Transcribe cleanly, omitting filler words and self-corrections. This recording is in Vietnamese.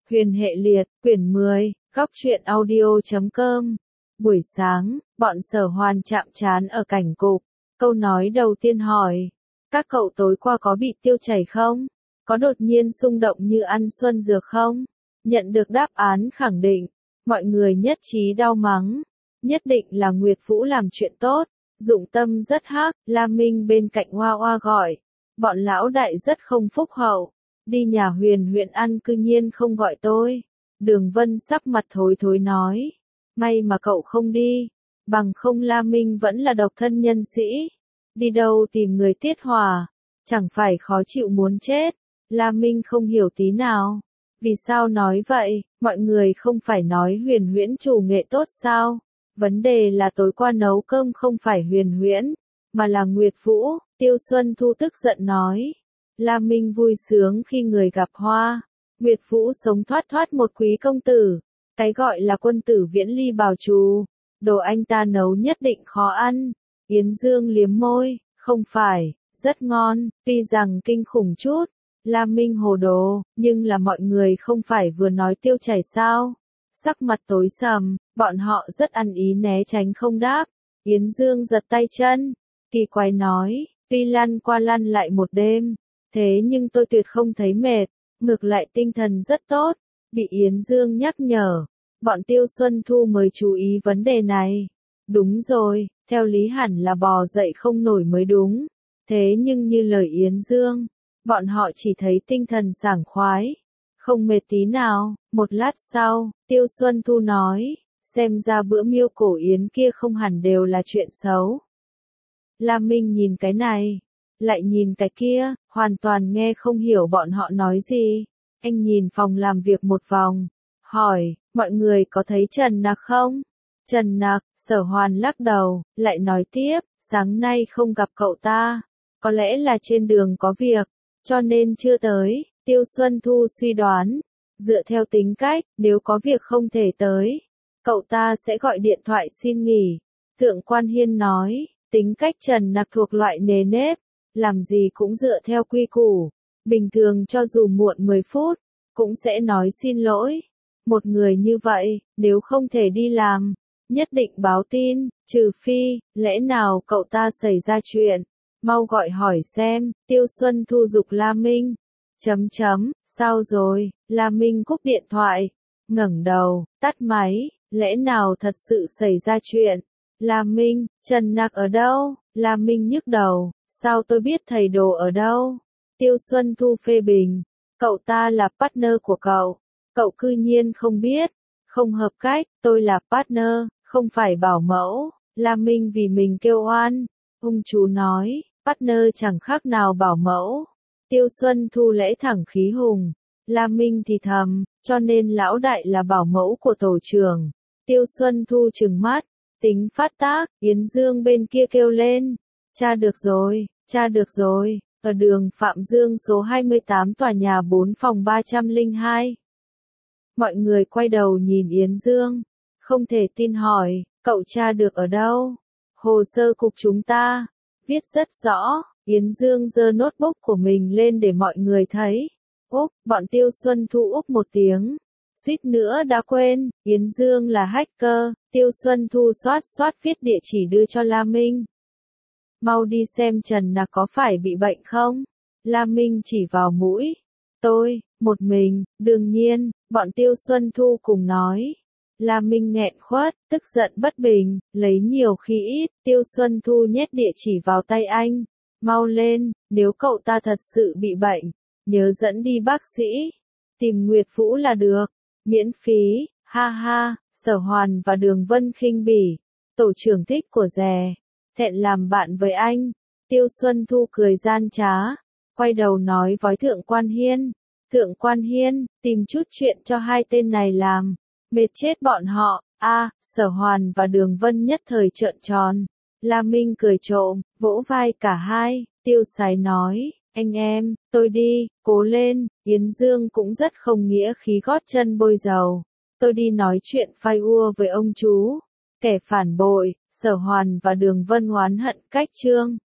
Huyền hệ liệt, quyển 10, góc truyện audio.com. Buổi sáng, bọn Sở Hoàn chạm trán ở cảnh cục. Câu nói đầu tiên hỏi, các cậu tối qua có bị tiêu chảy không? Có đột nhiên xung động như ăn xuân dược không? Nhận được đáp án khẳng định, mọi người nhất trí đau mắng. Nhất định là Nguyệt Vũ làm chuyện tốt, dụng tâm rất hắc. La Minh bên cạnh Hoa Hoa gọi, bọn lão đại rất không phúc hậu. Đi nhà Huyền huyện ăn cư nhiên không gọi tôi. Đường Vân sắc mặt thối thối nói, may mà cậu không đi, bằng không La Minh vẫn là độc thân nhân sĩ. Đi đâu tìm người tiết hòa, chẳng phải khó chịu muốn chết. La Minh không hiểu tí nào. Vì sao nói vậy, mọi người không phải nói Huyền huyễn chủ nghệ tốt sao? Vấn đề là tối qua nấu cơm không phải Huyền huyễn, mà là Nguyệt Vũ. Tiêu Xuân Thu tức giận nói. La Minh vui sướng khi người gặp hoa. Nguyệt Vũ sống thoát thoát một quý công tử. Cái gọi là quân tử viễn ly bảo trù. Đồ anh ta nấu nhất định khó ăn. Yến Dương liếm môi, không phải, rất ngon, tuy rằng kinh khủng chút. La Minh hồ đồ, nhưng là mọi người không phải vừa nói tiêu chảy sao. Sắc mặt tối sầm, bọn họ rất ăn ý né tránh không đáp. Yến Dương giật tay chân, kỳ quái nói, tuy lăn qua lăn lại một đêm, thế nhưng tôi tuyệt không thấy mệt, ngược lại tinh thần rất tốt. Bị Yến Dương nhắc nhở, bọn Tiêu Xuân Thu mới chú ý vấn đề này. Đúng rồi, theo lý hẳn là bò dậy không nổi mới đúng. Thế nhưng như lời Yến Dương, bọn họ chỉ thấy tinh thần sảng khoái, không mệt tí nào. Một lát sau, Tiêu Xuân Thu nói, xem ra bữa miêu cổ yến kia không hẳn đều là chuyện xấu. La Minh nhìn cái này, lại nhìn cái kia, hoàn toàn nghe không hiểu bọn họ nói gì. Anh nhìn phòng làm việc một vòng, hỏi, mọi người có thấy Trần Nặc không? Trần Nặc, Sở Hoàn lắc đầu, lại nói tiếp, sáng nay không gặp cậu ta, có lẽ là trên đường có việc, cho nên chưa tới. Tiêu Xuân Thu suy đoán, dựa theo tính cách, nếu có việc không thể tới, cậu ta sẽ gọi điện thoại xin nghỉ. Thượng Quan Hiên nói, tính cách Trần Nặc thuộc loại nề nếp, làm gì cũng dựa theo quy củ, bình thường cho dù muộn 10 phút, cũng sẽ nói xin lỗi. Một người như vậy, nếu không thể đi làm, nhất định báo tin, trừ phi, lẽ nào cậu ta xảy ra chuyện, mau gọi hỏi xem. Tiêu Xuân Thu giục La Minh. Sao rồi? La Minh cúp điện thoại, ngẩng đầu, tắt máy, lẽ nào thật sự xảy ra chuyện? La Minh, Trần Nặc ở đâu? La Minh nhức đầu, sao tôi biết thầy đồ ở đâu? Tiêu Xuân Thu phê bình, cậu ta là partner của cậu cư nhiên không biết, không hợp cách, tôi là partner, không phải bảo mẫu. La Minh vì mình kêu oan, ông chú nói, partner chẳng khác nào bảo mẫu. Tiêu Xuân Thu lẽ thẳng khí hùng, La Minh thì thầm, cho nên lão đại là bảo mẫu của tổ trưởng. Tiêu Xuân Thu trừng mắt, tính phát tác. Yến Dương bên kia kêu lên, tra được rồi, ở đường Phạm Dương số 28 tòa nhà 4 phòng 302. Mọi người quay đầu nhìn Yến Dương, không thể tin hỏi, cậu tra được ở đâu? Hồ sơ cục chúng ta, viết rất rõ. Yến Dương giơ notebook của mình lên để mọi người thấy. Úp, bọn Tiêu Xuân Thu úp một tiếng. Suýt nữa đã quên, Yến Dương là hacker. Tiêu Xuân Thu xoát viết địa chỉ đưa cho La Minh. Mau đi xem Trần Nặc có phải bị bệnh không? La Minh chỉ vào mũi. Tôi, một mình, đương nhiên, bọn Tiêu Xuân Thu cùng nói. La Minh nghẹn khuất, tức giận bất bình, lấy nhiều khi ít. Tiêu Xuân Thu nhét địa chỉ vào tay anh. Mau lên, nếu cậu ta thật sự bị bệnh, nhớ dẫn đi bác sĩ. Tìm Nguyệt Vũ là được, miễn phí, ha ha. Sở Hoàn và Đường Vân khinh bỉ, tổ trưởng thích của dè, thẹn làm bạn với anh. Tiêu Xuân Thu cười gian trá, quay đầu nói với Thượng Quan Hiên. Thượng Quan Hiên, tìm chút chuyện cho hai tên này làm, mệt chết bọn họ. Sở Hoàn và Đường Vân nhất thời trợn tròn. La Minh cười trộm, vỗ vai cả hai. Tiêu Sái nói, anh em, tôi đi, cố lên. Yến Dương cũng rất không nghĩa khí gót chân bôi dầu. Tôi đi nói chuyện phai ua với ông chú. Kẻ phản bội. Sở Hoàn và Đường Vân oán hận cách trương.